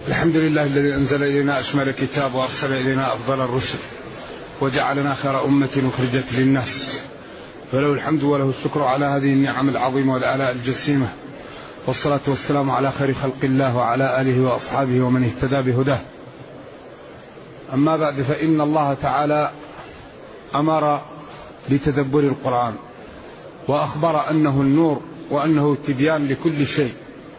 الحمد لله الذي أنزل إلينا أشمل الكتاب وأرسل إلينا أفضل الرسل وجعلنا خير أمة أخرجت للناس، فله الحمد وله الشكر على هذه النعم العظيمة والآلاء الجسيمة، والصلاة والسلام على خير خلق الله وعلى آله وأصحابه ومن اهتدى بهداه. أما بعد، فإن الله تعالى أمر بتدبر القرآن وأخبر أنه النور وأنه تبيان لكل شيء.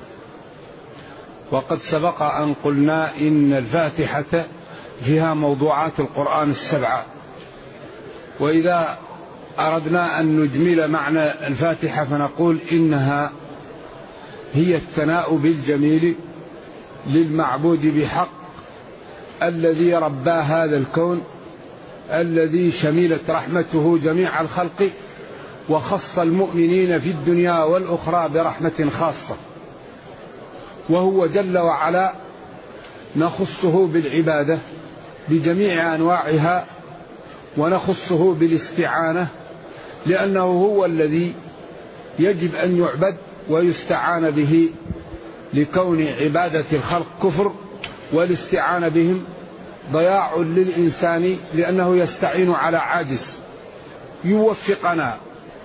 وقد سبق أن قلنا إن الفاتحة فيها موضوعات القرآن السبعة، وإذا أردنا أن نجمل معنى الفاتحة فنقول إنها هي الثناء بالجميل للمعبود بحق الذي ربى هذا الكون، الذي شملت رحمته جميع الخلق، وخص المؤمنين في الدنيا والأخرى برحمة خاصة، وهو جل وعلا نخصه بالعبادة بجميع أنواعها، ونخصه بالاستعانة لأنه هو الذي يجب أن يعبد ويستعان به، لكون عبادة الخلق كفر والاستعانة بهم ضياع للإنسان، لأنه يستعين على عاجز. يوفقنا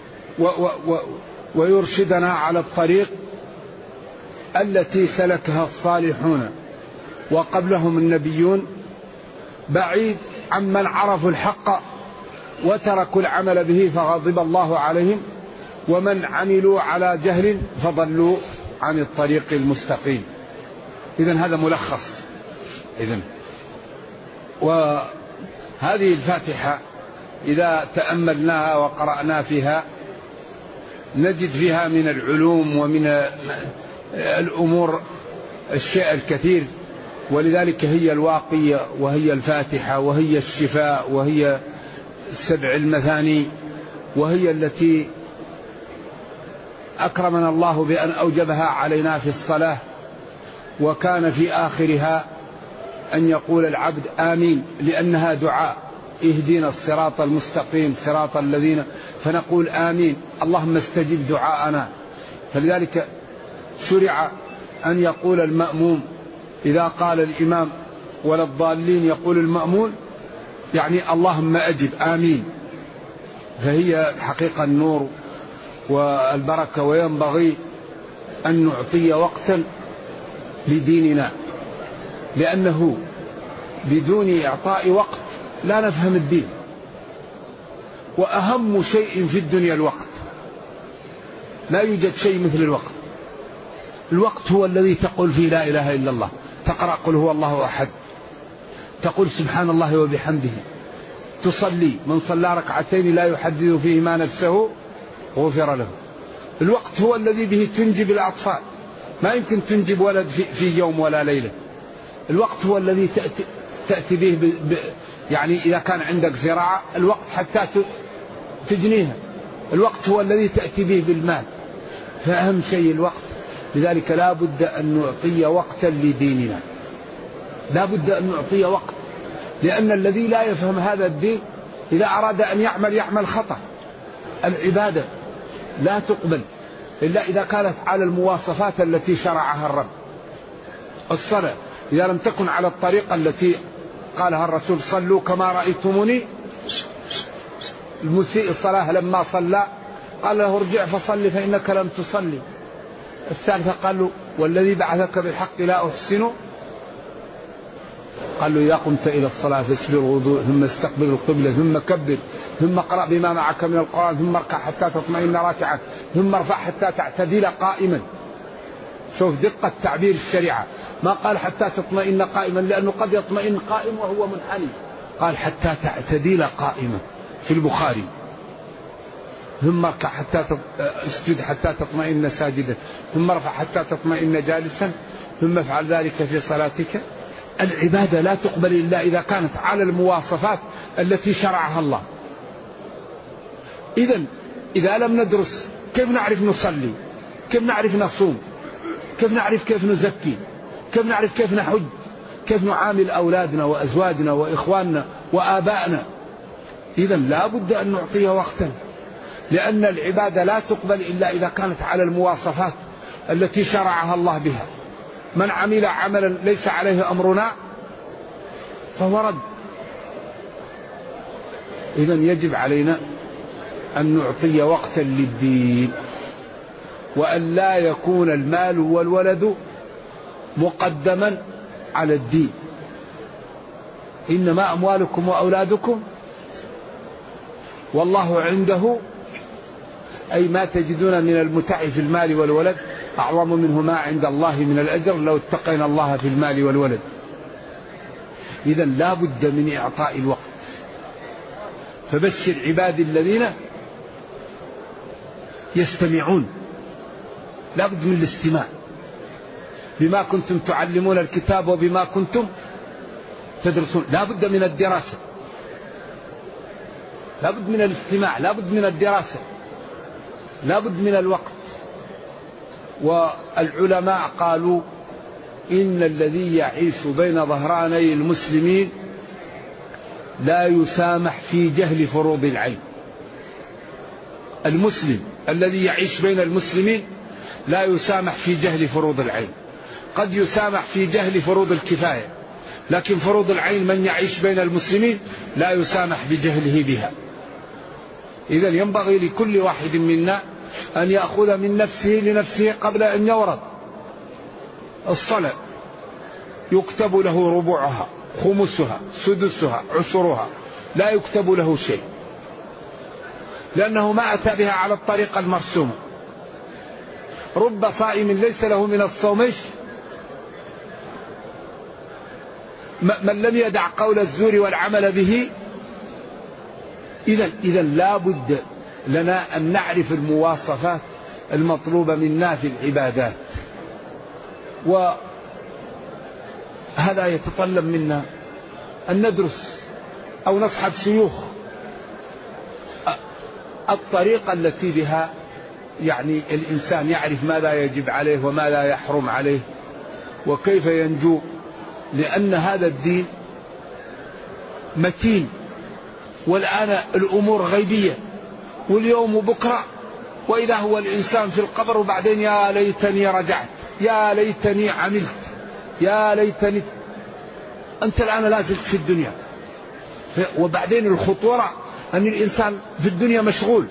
ويرشدنا على الطريق التي سلكها الصالحون وقبلهم النبيون، بعيد عمن عرفوا الحق وتركوا العمل به فغضب الله عليهم، ومن عملوا على جهل فضلوا عن الطريق المستقيم. إذن هذا ملخص. وهذه الفاتحة إذا تأملناها وقرأنا فيها نجد فيها من العلوم ومن الأمور الشيء الكثير، ولذلك هي الواقية، وهي الفاتحة، وهي الشفاء، وهي السبع المثاني، وهي التي أكرمنا الله بأن أوجبها علينا في الصلاة، وكان في آخرها أن يقول العبد آمين، لأنها دعاء اهدنا الصراط المستقيم صراط الذين، فنقول آمين اللهم استجب دعاءنا. فلذلك شرع أن يقول المأموم إذا قال الإمام ولا الضالين يقول المأمون يعني اللهم أجب آمين. فهي حقيقة النور والبركة، وينبغي أن نعطي وقتا لديننا، لأنه بدون إعطاء وقت لا نفهم الدين. وأهم شيء في الدنيا الوقت، لا يوجد شيء مثل الوقت. الوقت هو الذي تقول فيه لا إله إلا الله، تقرأ قل هو الله أحد، تقول سبحان الله وبحمده، تصلي، من صلى ركعتين لا يحدث فيهما نفسه غفر له. الوقت هو الذي به تنجب الأطفال، ما يمكن تنجب ولد في يوم ولا ليلة. الوقت هو الذي تأتي به يعني إذا كان عندك زراعة الوقت حتى تجنيها، الوقت هو الذي تأتي به بالمال. فأهم شيء الوقت. لذلك لا بد أن نعطي وقتا لديننا، لا بد أن نعطي وقت، لأن الذي لا يفهم هذا الدين إذا أراد أن يعمل خطأ. العبادة لا تقبل إلا إذا كانت على المواصفات التي شرعها الرب. الصلاة إذا لم تكن على الطريقة التي قالها الرسول صلوا كما رأيتموني، المسيء الصلاة لما صلى قال له ارجع فصلي فإنك لم تصلي. الثالثة قال له والذي بعثك بالحق لا أحسنه، قال له إذا قمت إلى الصلاة فاسبغ الوضوء ثم استقبل القبلة ثم كبر ثم قرأ بما معك من القرآن ثم اركع حتى تطمئن راكعا ثم ارفع حتى تعتدل قائما. شوف دقة تعبير الشريعة، ما قال حتى تطمئن قائما، لأنه قد يطمئن قائم وهو منحني، قال حتى تعتدل قائما في البخاري. ثم اركع حتى اسجد حتى تطمئن ساجدا ثم ارفع حتى تطمئن جالسا ثم افعل ذلك في صلاتك. العبادة لا تقبل إلا إذا كانت على المواصفات التي شرعها الله. إذا لم ندرس كيف نعرف نصلي، كيف نعرف نصوم، كيف نعرف كيف نزكي، كيف نعرف كيف نحج، كيف نعامل أولادنا وأزواجنا وإخواننا وآبائنا. لا بد أن نعطيه وقتا، لأن العبادة لا تقبل إلا إذا كانت على المواصفات التي شرعها الله بها. من عمل عملا ليس عليه أمرنا فهو رد. إذن يجب علينا أن نعطي وقتا للدين، وأن لا يكون المال والولد مقدما على الدين. إنما أموالكم وأولادكم والله عنده، أي ما تجدون من المتع في المال والولد أعظم منه ما عند الله من الأجر لو اتقينا الله في المال والولد. إذن لا بد من إعطاء الوقت. فبشر عبادي الذين يستمعون، لا بد من الاستماع. بما كنتم تعلمون الكتاب وبما كنتم تدرسون، لا بد من الدراسة، لا بد من الاستماع، لا بد من الدراسة، لا بد من الوقت. والعلماء قالوا إن الذي يعيش بين ظهراني المسلمين لا يسامح في جهل فروض العين. المسلم الذي يعيش بين المسلمين لا يسامح في جهل فروض العين. قد يسامح في جهل فروض الكفاية، لكن فروض العين من يعيش بين المسلمين لا يسامح بجهله بها. إذن ينبغي لكل واحد منا أن يأخذ من نفسه لنفسه قبل أن يورد. الصلاة يكتب له ربعها، خمسها، سدسها، عشرها، لا يكتب له شيء، لأنه ما أتى بها على الطريقة المرسومة. رب صائم ليس له من الصوم من لم يدع قول الزور والعمل به. إذن لا بد لنا أن نعرف المواصفات المطلوبة منا في العبادات، وهذا يتطلب منا أن ندرس أو نصحب شيوخ الطريقة التي بها يعني الإنسان يعرف ماذا يجب عليه وما لا يحرم عليه وكيف ينجو. لأن هذا الدين متين، والآن الأمور غيبية، واليوم وبكرة، وإذا هو الإنسان في القبر وبعدين يا ليتني رجعت، يا ليتني عملت، يا ليتني. أنت الآن لازلت في الدنيا، وبعدين الخطورة أن الإنسان في الدنيا مشغول.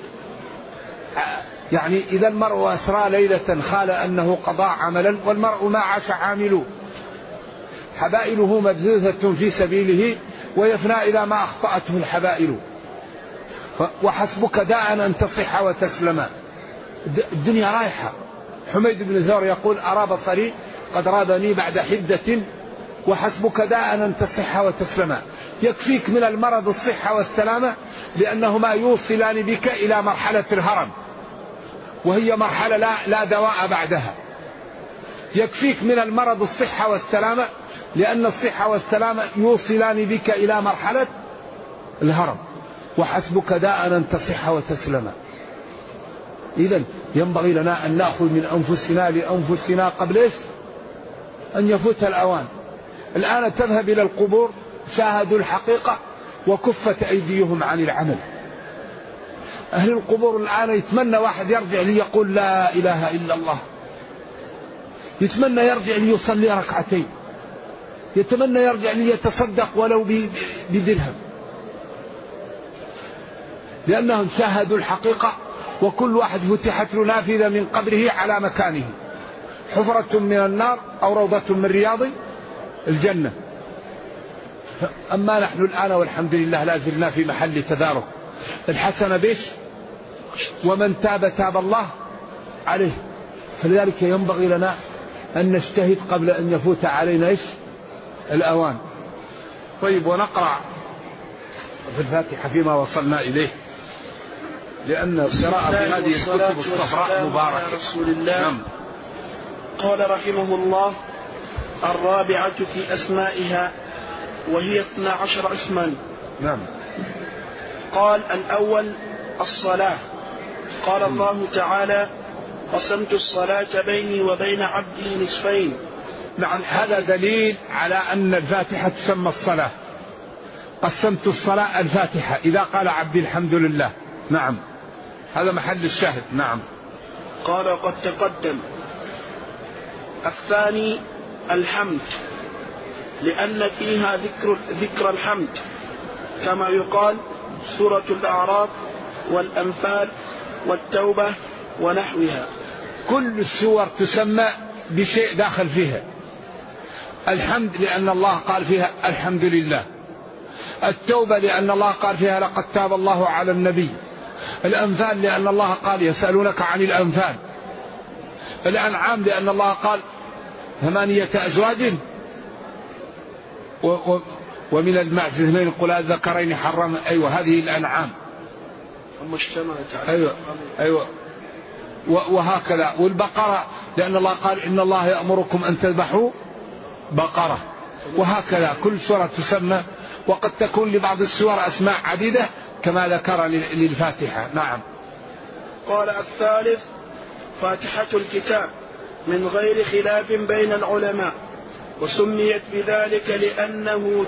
يعني إذا المرء أسرى ليلة خال أنه قضى عملا والمرء ما عاش عامله، حبائله مبذوثة في سبيله ويفنى إذا ما أخطأته الحبائل. وحسبك داء أن تصح وتسلم. الدنيا رايحة. حميد بن ثور يقول أرى بصري قد رابني بعد حدة، وحسبك داء أن تصح وتسلم. يكفيك من المرض الصحة والسلامة، لأنهما يوصلان بك إلى مرحلة الهرم، وهي مرحلة لا دواء بعدها. يكفيك من المرض الصحة والسلامة، لأن الصحة والسلامة يوصلان بك إلى مرحلة الهرم. وحسبك داء أن تصح وتسلم. إذن ينبغي لنا أن نأخذ من أنفسنا لأنفسنا قبل أن يفوت الأوان. الآن تذهب إلى القبور شاهدوا الحقيقة وكفت أيديهم عن العمل. أهل القبور الآن يتمنى واحد يرجع ليقول لا إله إلا الله، يتمنى يرجع ليصلي ركعتين، يتمنى يرجع ليتصدق ولو بدرهم، لأنهم شاهدوا الحقيقة. وكل واحد فتحت له نافذة من قبره على مكانه، حفرة من النار أو روضة من رياض الجنة. أما نحن الآن والحمد لله لا زلنا في محل تدارك. الحسنة بيش، ومن تاب تاب الله عليه. فلذلك ينبغي لنا أن نجتهد قبل أن يفوت علينا الأوان. طيب، ونقرأ في الفاتحة فيما وصلنا إليه، لأن القراءة في هذه الكتب الصفراء مباركة. رسول الله. نعم. قال رحمه الله: الرابعة في أسمائها، وهي 12 اسما. نعم. قال: الأول الصلاة. قال الله تعالى: قسمت الصلاة بيني وبين عبدي نصفين. نعم، هذا دليل على أن الفاتحة تسمى الصلاة. قسمت الصلاة الفاتحة إذا قال عبدي الحمد لله. نعم، هذا محل الشاهد. نعم. قال: قد تقدم. الثاني الحمد، لأن فيها ذكر الحمد، كما يقال سورة الأعراف والأنفال والتوبة ونحوها. كل السور تسمى بشيء داخل فيها. الحمد لأن الله قال فيها الحمد لله. التوبة لأن الله قال فيها لقد تاب الله على النبي. الأنفال لأن الله قال يسألونك عن الأنفال. الأنعام لأن الله قال 8 أزواج ومن المعز اثنين قل الذكرين حرم. أيوة هذه الأنعام. أيوة وهكذا. والبقرة لأن الله قال إن الله يأمركم أن تذبحوا بقرة. وهكذا كل سورة تسمى، وقد تكون لبعض السور أسماء عديدة كما ذكر للفاتحة. نعم. قال الثالث فاتحة الكتاب من غير خلاف بين العلماء، وسميت بذلك لأنه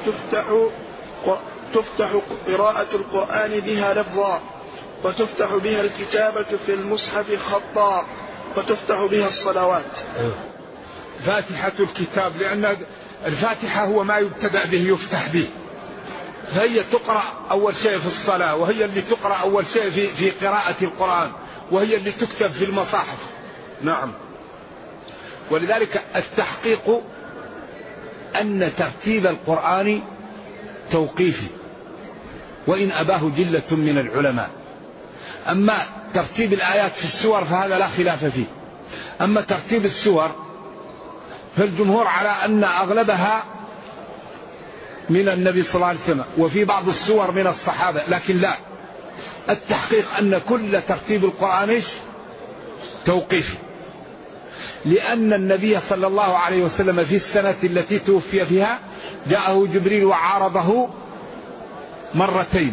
تفتح قراءة القرآن بها لفظا، وتفتح بها الكتابة في المصحف خطا، وتفتح بها الصلوات. فاتحة الكتاب لأن الفاتحة هو ما يبتدأ به يفتح به، فهي تقرأ أول شيء في الصلاة، وهي اللي تقرأ أول شيء في قراءة القرآن، وهي اللي تكتب في المصاحف. نعم. ولذلك التحقيق أن ترتيب القرآن توقيفي، وإن أباه جلة من العلماء. أما ترتيب الآيات في السور فهذا لا خلاف فيه. أما ترتيب السور فالجمهور على أن أغلبها من النبي صلى الله عليه وسلم، وفي بعض السور من الصحابة، لكن لا، التحقيق أن كل ترتيب القرآن توقيفي، لأن النبي صلى الله عليه وسلم في السنة التي توفي فيها جاءه جبريل وعارضه مرتين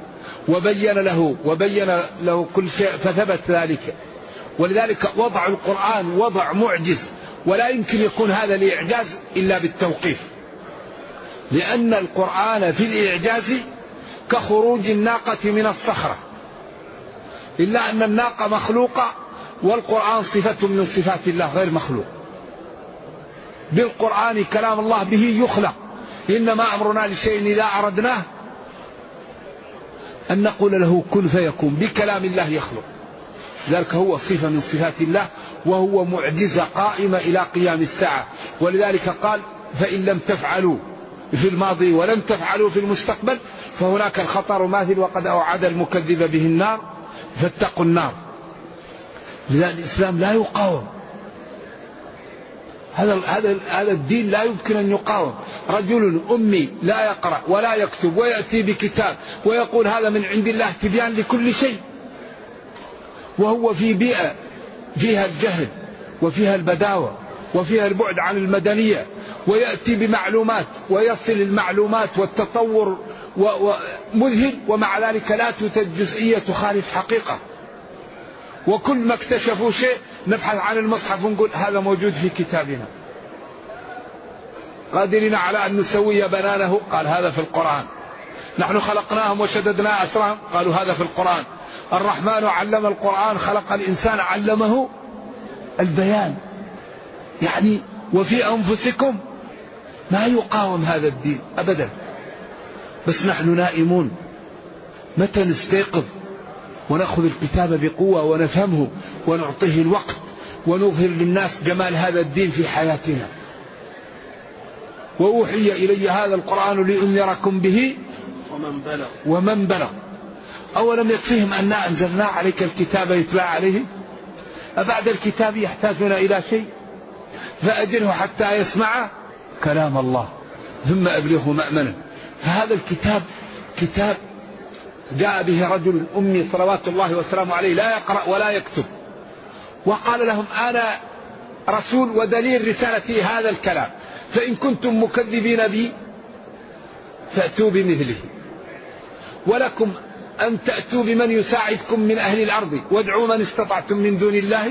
وبين له كل شيء فثبت ذلك. ولذلك وضع القرآن وضع معجز، ولا يمكن يكون هذا الإعجاز إلا بالتوقيف، لأن القرآن في الإعجاز كخروج الناقة من الصخرة، إلا أن الناقة مخلوقة والقرآن صفة من صفات الله غير مخلوق. بالقرآن كلام الله به يخلق، إنما أمرنا لشيء إذا أردناه أن نقول له كن فيكون. بكلام الله يخلق، ذلك هو صفة من صفات الله، وهو معجزة قائمة إلى قيام الساعة. ولذلك قال فإن لم تفعلوا في الماضي ولم تفعلوا في المستقبل فهناك الخطر ماثل، وقد أوعد المكذب به النار فاتقوا النار. لذلك الإسلام لا يقاوم، هذا الدين لا يمكن أن يقاوم. رجل أمي لا يقرأ ولا يكتب ويأتي بكتاب ويقول هذا من عند الله تبيان لكل شيء، وهو في بيئة فيها الجهل وفيها البداوة وفيها البعد عن المدنية، ويأتي بمعلومات ويصل المعلومات والتطور مذهل، ومع ذلك لا توجد جزئية تخالف حقيقة. وكل ما اكتشفوا شيء نبحث عن المصحف ونقول هذا موجود في كتابنا. قادرين على أن نسوي بنانه، قال هذا في القرآن. نحن خلقناهم وشددنا أسرهم، قالوا هذا في القرآن. الرحمن علم القرآن، خلق الإنسان علمه البيان. يعني وفي أنفسكم ما يقاوم هذا الدين أبدا، بس نحن نائمون. متى نستيقظ ونأخذ الكتاب بقوة ونفهمه ونعطيه الوقت ونظهر للناس جمال هذا الدين في حياتنا. وأوحي إلي هذا القرآن لأنذركم به ومن بلغ. أولم يكفيهم أن أنزلنا عليك الكتاب يتلى عليه؟ أبعد الكتاب يحتاجون إلى شيء؟ فأجره حتى يسمع كلام الله ثم أبلغه مأمنا. فهذا الكتاب كتاب جاء به رجل أمي صلوات الله وسلامه عليه لا يقرأ ولا يكتب، وقال لهم أنا رسول ودليل رسالتي هذا الكلام، فإن كنتم مكذبين بي فأتوا بمثله، ولكم أن تأتوا بمن يساعدكم من أهل الأرض وادعوا من استطعتم من دون الله.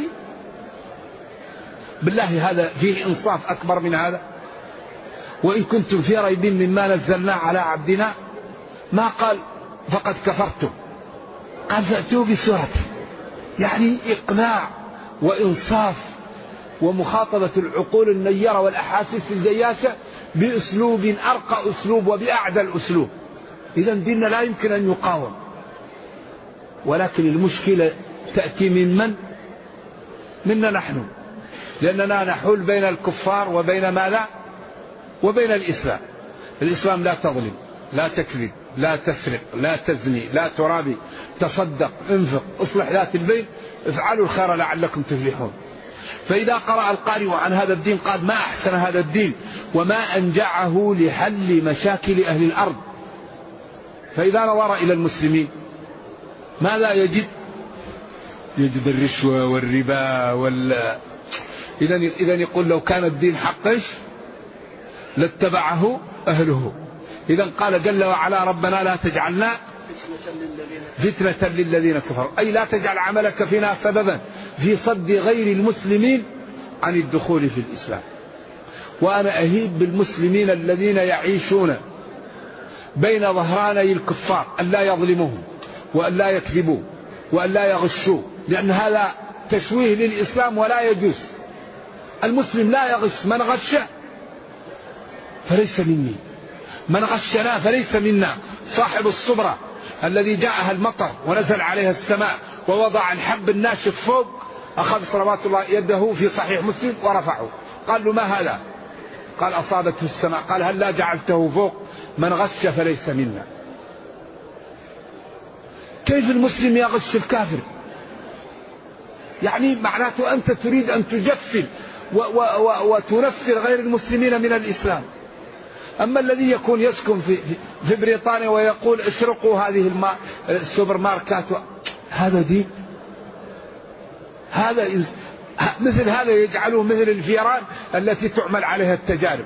بالله هذا فيه إنصاف أكبر من هذا؟ وإن كنتم في ريب مما نزلنا على عبدنا، ما قال فقد كفرتم، قال فأتوا بسورة. يعني إقناع وإنصاف ومخاطبة العقول النيرة والأحاسيس الجياشة بأسلوب أرقى أسلوب وبأعدى الأسلوب. إذا ديننا لا يمكن أن يقاوم، ولكن المشكلة تأتي من منا نحن، لأننا نحول بين الكفار وبين ماذا؟ وبين الإسلام. الإسلام لا تظلم، لا تكذب، لا تسرق، لا تزني، لا ترابي، تصدق، انفق، اصلح ذات البين، افعلوا الخير لعلكم تفلحون. فإذا قرأ القارئ عن هذا الدين قال ما أحسن هذا الدين وما أنجعه لحل مشاكل أهل الأرض. فإذا نظر إلى المسلمين ماذا يجد؟ يجد الرشوة والربا إذا يقول لو كان الدين حقش لاتبعه أهله. إذا قال جل وعلا ربنا لا تجعلنا فتنة للذين كفروا، أي لا تجعل عملك فينا سببا في صد غير المسلمين عن الدخول في الإسلام. وأنا أهيب بالمسلمين الذين يعيشون بين ظهراني الكفار أن لا يظلموهم وأن لا يكذبوا وأن لا يغشوا، لأن هذا تشويه للإسلام ولا يجوز. المسلم لا يغش، من غش فليس مني، من غشنا فليس منا. صاحب الصبرة الذي جاءها المطر ونزل عليها السماء ووضع الحب الناشف فوق، أخذ صلوات الله يده في صحيح مسلم ورفعه، قال له ما هذا؟ قال أصابته السماء. قال هل لا جعلته فوق؟ من غش فليس منا. كيف المسلم يغش الكافر؟ يعني معناته أنت تريد أن تجفل وتنفر غير المسلمين من الإسلام. أما الذي يكون يسكن في بريطانيا ويقول اسرقوا هذه السوبر ماركات، هذا دين؟ مثل هذا يجعله مثل الفيران التي تعمل عليها التجارب.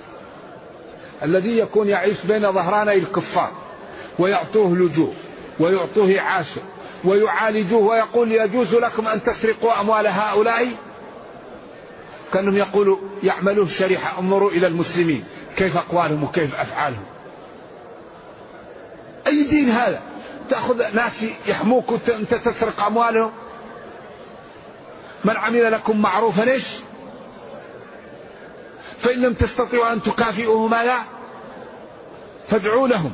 الذي يكون يعيش بين ظهراني الكفار ويعطوه لجوء ويعطوه عاشر ويعالجوه ويقول يجوز لكم أن تسرقوا أموال هؤلاء، كأنهم يقولوا يعملون شريحة، انظروا إلى المسلمين كيف أقوالهم وكيف أفعالهم. أي دين هذا؟ تأخذ ناس يحموك وأنت تسرق أموالهم. من عمل لكم معروفا إيش؟ فإن لم تستطيعوا أن تكافئوه ماذا؟ فادعوا لهم.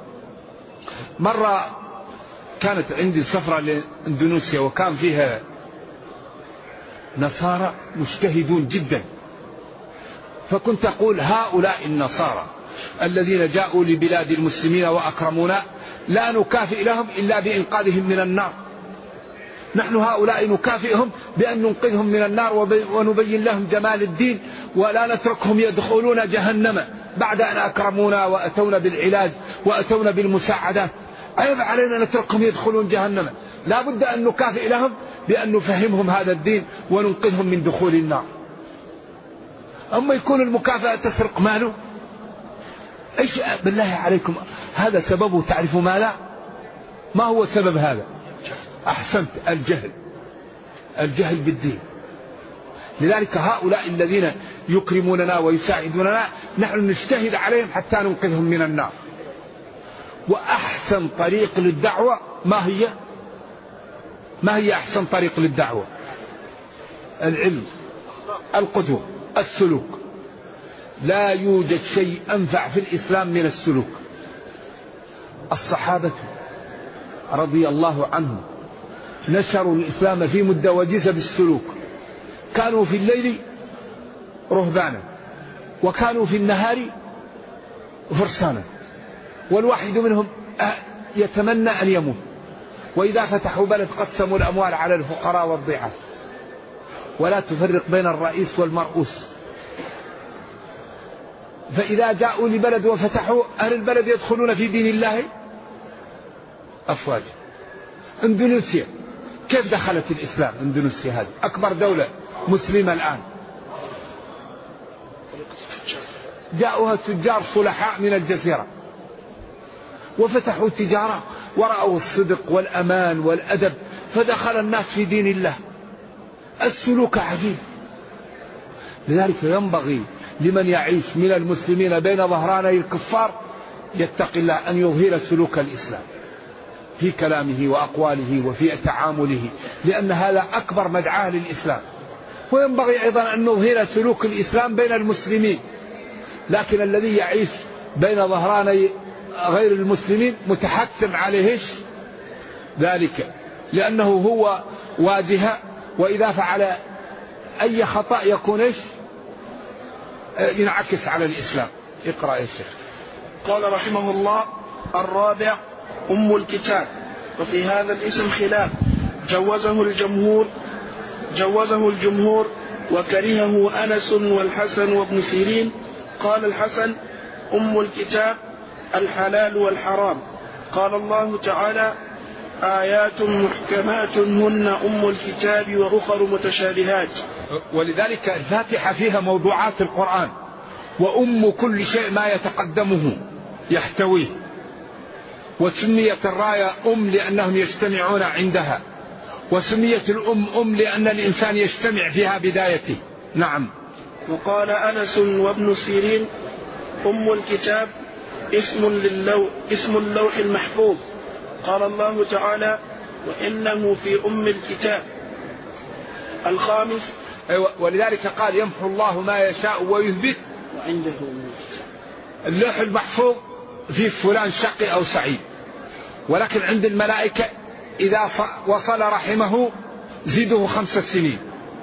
مرة كانت عندي سفرة لإندونيسيا وكان فيها نصارى مجتهدون جدا، فكنت أقول هؤلاء النصارى الذين جاءوا لبلاد المسلمين وأكرمونا لا نكافئ لهم إلا بإنقاذهم من النار. نحن هؤلاء نكافئهم بأن ننقذهم من النار ونبين لهم جمال الدين، ولا نتركهم يدخلون جهنم بعد أن أكرمونا وأتونا بالعلاج وأتونا بالمساعدات. عيب علينا نتركهم يدخلون جهنم. لا بد أن نكافئ لهم بأن نفهمهم هذا الدين وننقذهم من دخول النار. أما يكون المكافأة تسرق ماله، إيش بالله عليكم هذا سببه؟ تعرفوا ماذا؟ ما هو سبب هذا؟ أحسنت، الجهل بالدين. لذلك هؤلاء الذين يكرموننا ويساعدوننا نحن نجتهد عليهم حتى ننقذهم من النار. وأحسن طريق للدعوة ما هي أحسن طريق للدعوة؟ العلم، القدوة، السلوك. لا يوجد شيء أنفع في الإسلام من السلوك. الصحابة رضي الله عنهم نشروا الإسلام في مدة وجيزة بالسلوك. كانوا في الليل رهبانا وكانوا في النهار فرسانا، والواحد منهم يتمنى أن يموت. وإذا فتحوا بلد قسموا الأموال على الفقراء والضعاف، ولا تفرق بين الرئيس والمرؤوس. فإذا جاءوا لبلد وفتحوا، أهل البلد يدخلون في دين الله أفواجا. اندونيسيا كيف دخلت الإسلام؟ اندونيسيا هذه أكبر دولة مسلمة الآن، جاءوها تجار صلحاء من الجزيرة وفتحوا تجارة ورأوا الصدق والأمان والأدب، فدخل الناس في دين الله. السلوك عجيب. لذلك ينبغي لمن يعيش من المسلمين بين ظهراني الكفار يتقي الله أن يظهر سلوك الإسلام في كلامه وأقواله وفي تعامله، لأن هذا أكبر مدعاة للإسلام. وينبغي أيضا أن نظهر سلوك الإسلام بين المسلمين، لكن الذي يعيش بين ظهراني غير المسلمين متحتم عليه ذلك، لأنه هو واجهة، وإذا فعل أي خطأ يكون ينعكس على الإسلام. اقرأ يا شيخ. قال رحمه الله: الرابع أم الكتاب. وفي هذا الاسم خلاف، جوزه الجمهور وكرهه أنس والحسن وابن سيرين. قال الحسن: أم الكتاب الحلال والحرام. قال الله تعالى: آيات محكمات هن أم الكتاب وأخر متشابهات. ولذلك الفاتحة فيها موضوعات القرآن، وأم كل شيء ما يتقدمه يحتويه، وسميت الراية لأنهم يجتمعون عندها، وسميت أم لأن الإنسان يجتمع فيها بدايته. نعم. وقال أنس وابن سيرين: أم الكتاب اسم اللوح المحفوظ. قال الله تعالى: وإنه في أم الكتاب. الخامس. ولذلك قال: يمحو الله ما يشاء ويثبت وعنده اللوح المحفوظ في فلان شقي أو سعيد، ولكن عند الملائكة إذا وصل رحمه زيده 5 سنين،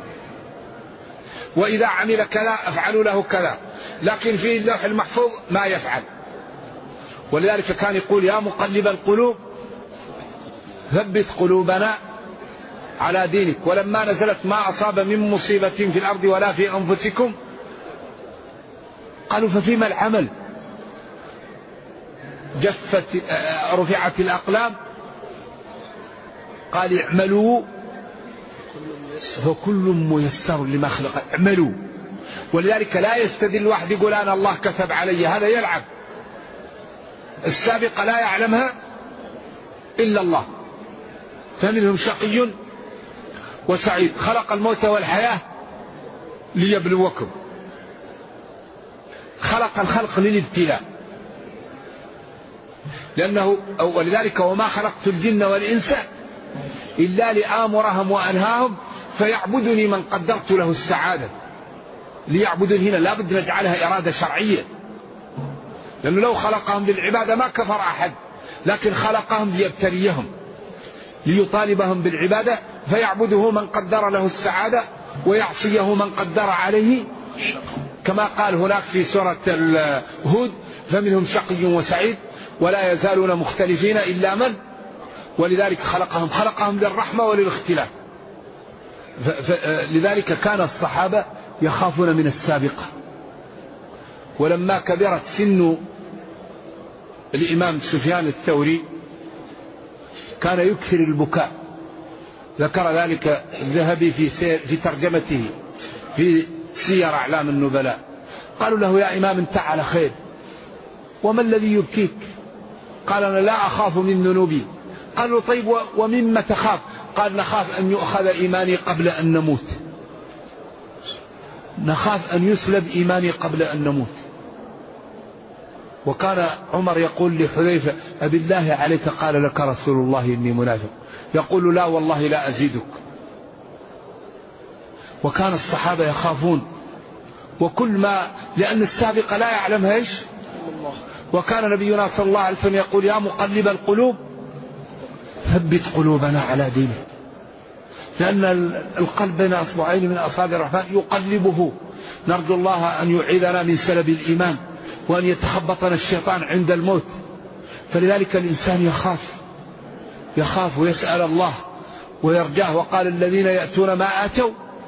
وإذا عمل كذا أفعلوا له كذا، لكن في اللوح المحفوظ ما يفعل. ولذلك كان يقول: يا مقلب القلوب ثبت قلوبنا على دينك. ولما نزلت ما أصاب من مصيبة في الأرض ولا في أنفسكم قالوا: ففيما العمل؟ رفعت الأقلام، قال: اعملوا فكل ميسر لما خلق. اعملوا. ولذلك لا يستدل واحد يقول: أنا الله كتب علي، هذا يلعب. السابقة لا يعلمها إلا الله، فمنهم شقي وسعيد. خلق الموت والحياة ليبلوكم، خلق الخلق للابتلاء، ولذلك: وما خلقت الجن والإنس إلا لآمرهم وأنهاهم فيعبدني من قدرت له السعادة. ليعبدون هنا لا بد نجعلها إرادة شرعية، لأنه لو خلقهم للعبادة ما كفر أحد، لكن خلقهم ليبتليهم، ليطالبهم بالعبادة، فيعبده من قدر له السعادة ويعصيه من قدر عليه، كما قال هناك في سورة هود: فمنهم شقي وسعيد ولا يزالون مختلفين إلا من. ولذلك خلقهم للرحمة وللاختلاف. لذلك كان الصحابة يخافون من السابقة. ولما كبرت سن الإمام سفيان الثوري كان يكثر البكاء، ذكر ذلك الذهبي في ترجمته في سير أعلام النبلاء. قالوا له: يا إمام أنت على خير، وما الذي يبكيك؟ قال: أنا لا أخاف من ذنوبي. قالوا: طيب ومما تخاف؟ قال: نخاف أن يؤخذ إيماني قبل أن نموت، نخاف أن يسلب إيماني قبل أن نموت. وكان عمر يقول لحذيفة: أبي الله عليك قال لك رسول الله إني منافق؟ يقول: لا والله لا أزيدك. وكان الصحابة يخافون، وكل ما لأن السابق لا يعلمها إيش. وكان نبينا صلى الله عليه وسلم يقول: يا مقلب القلوب ثبت قلوبنا على دينك، لأن القلب بين أصبعين من أصابع الرحمن يقلبه. نرجو الله أن يعيذنا من سلب الإيمان، وأن يتخبطنا الشيطان عند الموت. فلذلك الإنسان يخاف ويسأل الله ويرجاه. وقال: الذين يأتون ما آتوا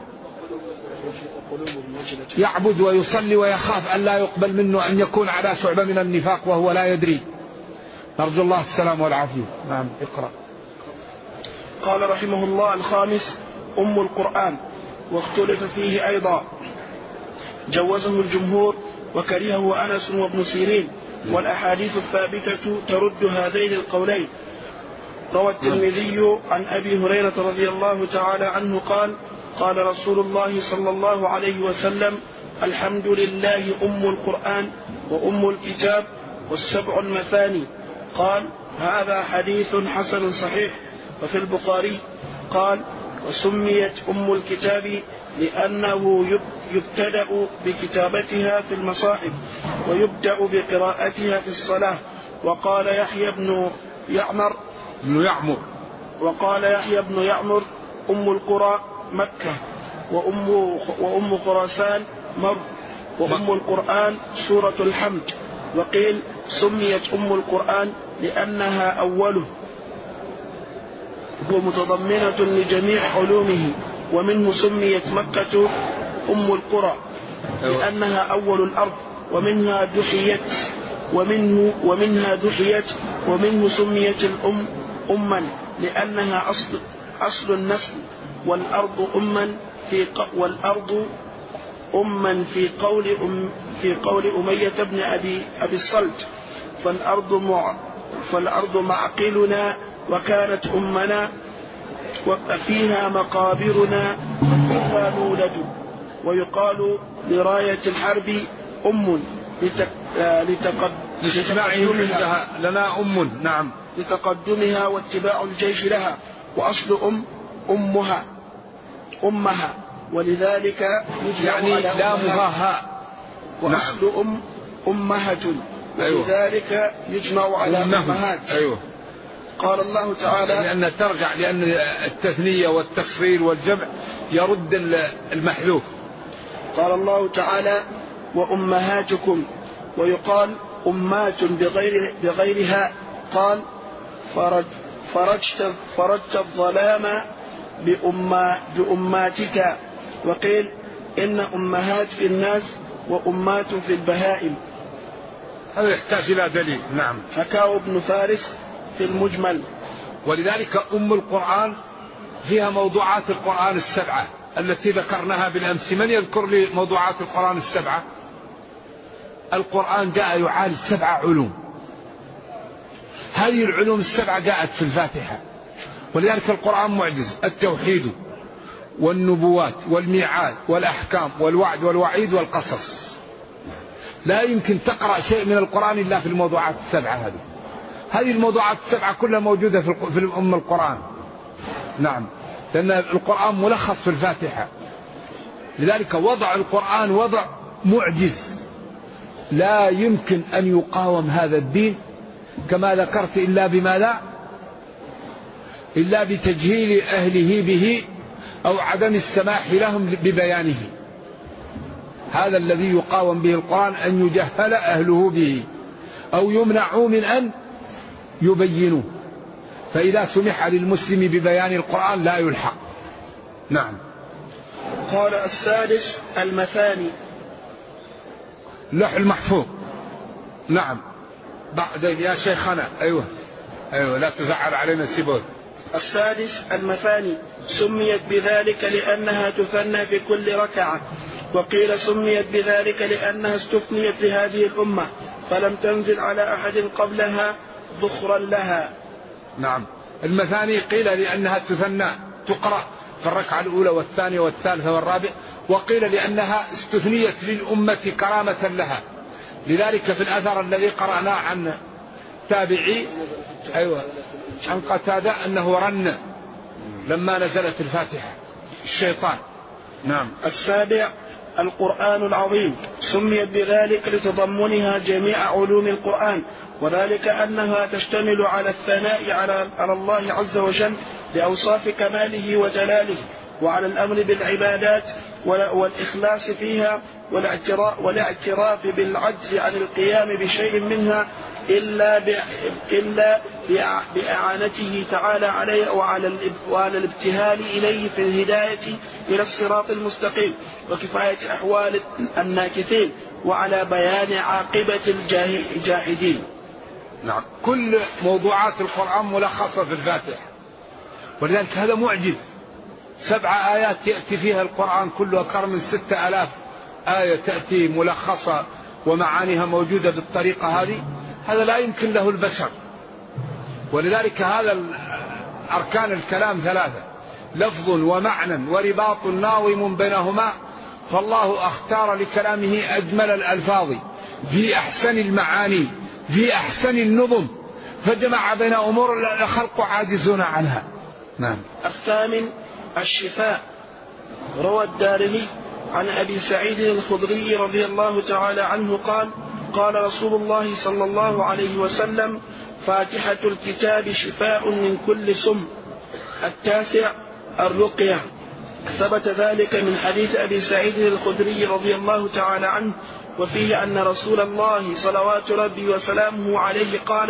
يعبد ويصلي ويخاف أن لا يقبل منه، أن يكون على شعبة من النفاق وهو لا يدري. نرجو الله السلام والعافية. نعم. اقرأ. قال رحمه الله: الخامس أم القرآن. واختلف فيه أيضا، جوزه الجمهور وكرهه أنس وابن سيرين، والأحاديث الثابتة ترد هذين القولين. روى الترمذي عن أبي هريرة رضي الله تعالى عنه قال: قال رسول الله صلى الله عليه وسلم: الحمد لله أم القرآن وأم الكتاب والسبع المثاني. قال: هذا حديث حسن صحيح. وفي البخاري قال: وسميت أم الكتاب لأنه يبتدأ بكتابتها في المصاحف ويبدأ بقراءتها في الصلاة. وقال يحيى بن يعمر أم القرى مكة، وأم خراسان مر، وأم القرآن سورة الحمد. وقيل سميت أم القرآن لأنها أوله ومتضمنة لجميع علومه، ومنه سميت مكة أم القرى لأنها أول الأرض، ومنها دحيت، ومنه سميت الأم أما لأنها أصل النسل. والأرض أما في قول أمية بن أبي الصلت، فالأرض معقلنا وكانت أمنا وفيها مقابرنا وفيها نولد. ويقال لراية الحرب أم لتقدمها واتباع الجيش لها، وأصل أمها ولذلك يجمع على لامها وأصل أمهة ولذلك يجمع على أمهات. قال الله تعالى لأن ترجع، لأن التثنية والتكسير والجمع يرد المحذوف. قال الله تعالى وأمهاتكم، ويقال أمات بغيرها. قال فرجت الظلام بأماتك. وقيل إن أمهات في الناس وأمات في البهائم. هذا يحتاج إلى دليل. نعم. حكاه ابن فارس في المجمل. ولذلك أم القرآن فيها موضوعات القرآن السبعة التي ذكرناها بالأمس. من يذكر لي موضوعات القرآن السبعة؟ القرآن جاء يعالج 7 علوم. هذه العلوم السبعة جاءت في الفاتحة، ولذلك القرآن معجز: التوحيد والنبوات والميعاد والأحكام والوعد والوعيد والقصص. لا يمكن تقرأ شيء من القرآن إلا في الموضوعات السبعة هذه الموضوعات السبعة كلها موجودة في أم القرآن. نعم، لأن القرآن ملخص في الفاتحة. لذلك وضع القرآن وضع معجز، لا يمكن أن يقاوم هذا الدين كما ذكرت إلا بتجهيل أهله به أو عدم السماح لهم ببيانه. هذا الذي يقاوم به القرآن، أن يجهل أهله به أو يمنعوا من أن يبينوه. فإذا سمح للمسلم ببيان القرآن لا يلحق. نعم. قال السادس المثاني، اللوح المحفوظ. نعم. بعدين يا شيخنا. أيوة لا تزعل علينا سيبوت. السادس المثاني، سميت بذلك لأنها تثنى في كل ركعة. وقيل سميت بذلك لأنها استثنيت لهذه الأمة فلم تنزل على أحد قبلها ذخرا لها. نعم. المثاني قيل لأنها تثنى تقرأ في الركعة الأولى والثانية والثالثة والرابعة. وقيل لأنها استثنيت للأمة كرامة لها. لذلك في الأثر الذي قرأناه عن تابعي عن قتادة أنه رن لما نزلت الفاتحة الشيطان. نعم. السابع القرآن العظيم، سميت بذلك لتضمنها جميع علوم القرآن، وذلك أنها تشتمل على الثناء على الله عز وجل بأوصاف كماله وجلاله، وعلى الأمر بالعبادات والإخلاص فيها والاعتراف بالعجز عن القيام بشيء منها إلا بإعانته تعالى عليه وعلى الابتهال إليه في الهداية إلى الصراط المستقيم وكفاية أحوال الناكثين وعلى بيان عاقبة الجاحدين. نعم. كل موضوعات القرآن ملخصة في الفاتحة، ولذلك هذا معجز. 7 آيات يأتي فيها القرآن كله أكثر من 6000 آية تأتي ملخصة ومعانيها موجودة بالطريقة هذه. هذا لا يمكن له البشر. ولذلك هذا أركان الكلام 3: لفظ ومعنى ورباط ناظم بينهما. فالله اختار لكلامه أجمل الألفاظ في أحسن المعاني في أحسن النظم، فجمع بين أمور الخلق عاجزون عنها. نعم. الثامن الشفاء، روى الدارمي عن أبي سعيد الخدري رضي الله تعالى عنه قال قال رسول الله صلى الله عليه وسلم فاتحة الكتاب شفاء من كل سم. 9 الرقية. ثبت ذلك من حديث أبي سعيد الخدري رضي الله تعالى عنه، وفيه أن رسول الله صلوات ربي وسلامه عليه قال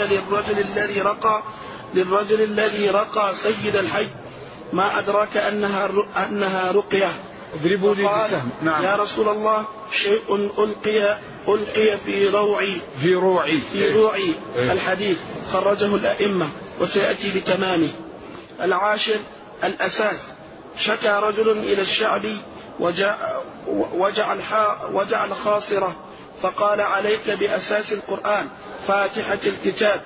للرجل الذي رقى سيد الحي ما أدراك أنها رقية؟ اضربوا لي بالسهم. نعم. يا رسول الله شيء ألقي في روعي الحديث. خرجه الأئمة وسيأتي بتمامه. 10 الأساس. شكى رجل إلى الشعب وجعل خاصرة فقال عليك بأساس القرآن فاتحة الكتاب.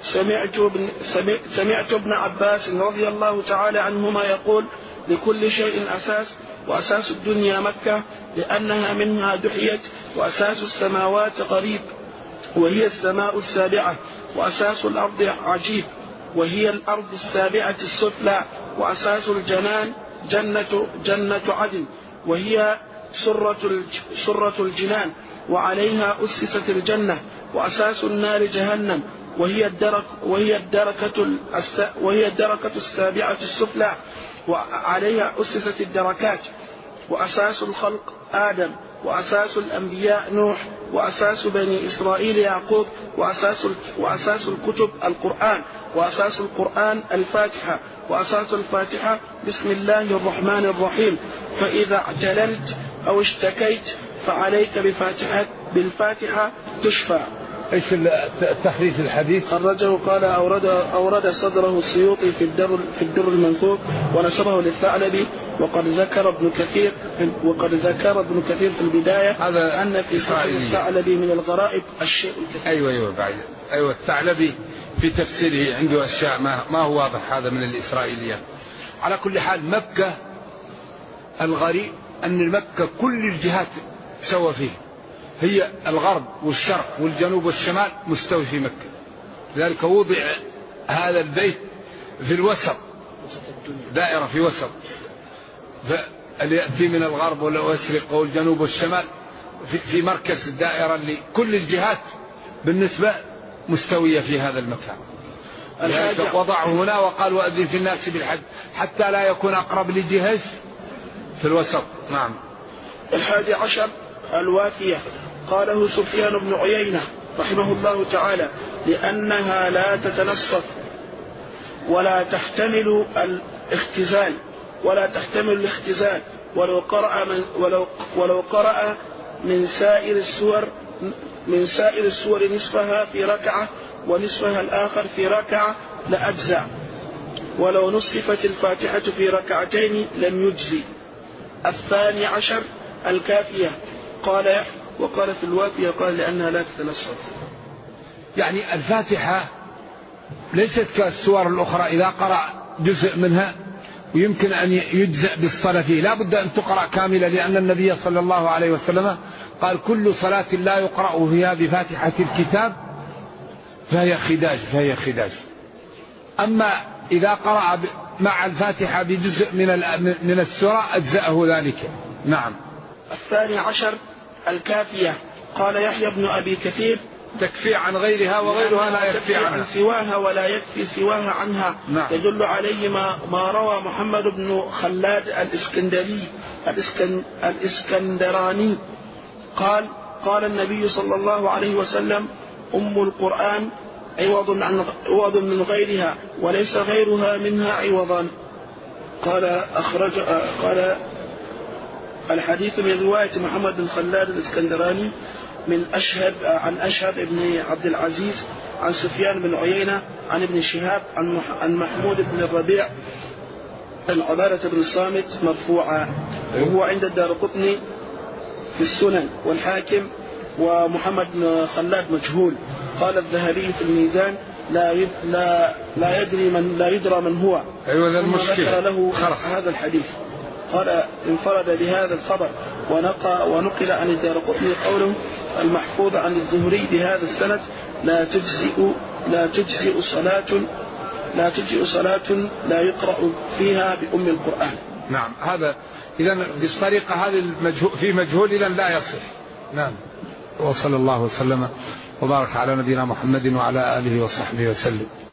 سمعت ابن عباس رضي الله تعالى عنهما يقول لكل شيء أساس، وأساس الدنيا مكة لأنها منها دحيت، وأساس السماوات قريب وهي السماء السابعة، وأساس الأرض عجيب وهي الأرض السابعة السفلى، وأساس الجنان جنة عدن وهي سرة الجنان وعليها أسست الجنة، وأساس النار جهنم وهي الدركة السابعة السفلى وعليها أسست الدركات، وأساس الخلق آدم، وأساس الأنبياء نوح، وأساس بني إسرائيل يعقوب، وأساس الكتب القرآن، وأساس القرآن الفاتحة، وأساس الفاتحة بسم الله الرحمن الرحيم. فإذا اعتللت أو اشتكيت فعليك بالفاتحة تشفى. ايش تخريج الحديث؟ خرجه قال أورد صدره السيوطي في الدر المنثور ونسبه للثعلبي، وقد ذكر ابن كثير في البداية أن في صحيح الثعلبي من الغرائب الشيء الكثير. أيوة الثعلبي في تفسيره عنده أشياء ما هو واضح، هذا من الإسرائيليات. على كل حال مكة الغريب أن مكة كل الجهات سوى فيه، هي الغرب والشرق والجنوب والشمال مستوي في مكة، لذلك وضع هذا البيت في الوسط، دائرة في وسط، فاللي يأتي من الغرب والأشرق والجنوب والشمال في مركز الدائرة اللي كل الجهات بالنسبة مستوية في هذا المكان. وضعه هنا وقال وأذن في الناس بالحج حتى لا يكون أقرب لجهة في الوسط. نعم. 11 الوافية. قاله سفيان بن عيينة رحمه الله تعالى لأنها لا تتنصف ولا تحتمل الاختزال ولو قرأ من سائر السور نصفها في ركعة ونصفها الآخر في ركعة لأجزع، ولو نصفت الفاتحة في ركعتين لم يجزي. 12 الكافية. وقال في الوافية قال لأنها لا تتنصف. يعني الفاتحة ليست كالسور الأخرى إذا قرأ جزء منها ويمكن أن يجزأ بالصلاة فيه، لا بد أن تقرأ كاملة، لأن النبي صلى الله عليه وسلم قال كل صلاة لا يقرأ فيها بفاتحة الكتاب فهي خداج. أما إذا قرأ مع الفاتحة بجزء من السورة أجزأه ذلك. نعم. 12 الكافية. قال يحيى بن أبي كثير تكفي عن غيرها وغيرها لا يكفي عنها، سواها ولا يكفي سواها عنها. نعم. يدل عليه ما روى محمد بن خلاد الإسكندراني قال النبي صلى الله عليه وسلم أم القرآن عوض من غيرها وليس غيرها منها عوضا. قال الحديث من رواية محمد بن خلاد الإسكندراني عن أشهب بن عبد العزيز عن سفيان بن عيينة عن ابن شهاب عن محمود بن الربيع عن عبادة بن الصامت مرفوعا، وهو عند الدارقطني في السنن والحاكم، ومحمد بن خلاد مجهول. قال الذهبي في الميزان لا يدرى من هو. أيوة ذكر له هذا الحديث. قال انفرد بهذا الخبر ونقل عن الدارقطني قوله المحفوظ عن الزهري بهذا السند لا تجزئ صلاة لا يقرأ فيها بأم القرآن. نعم. هذا إذن بالطريقة هذه في مجهول إذن لا يصح. نعم. وصلى الله وسلم وبارك على نبينا محمد وعلى آله وصحبه وسلم.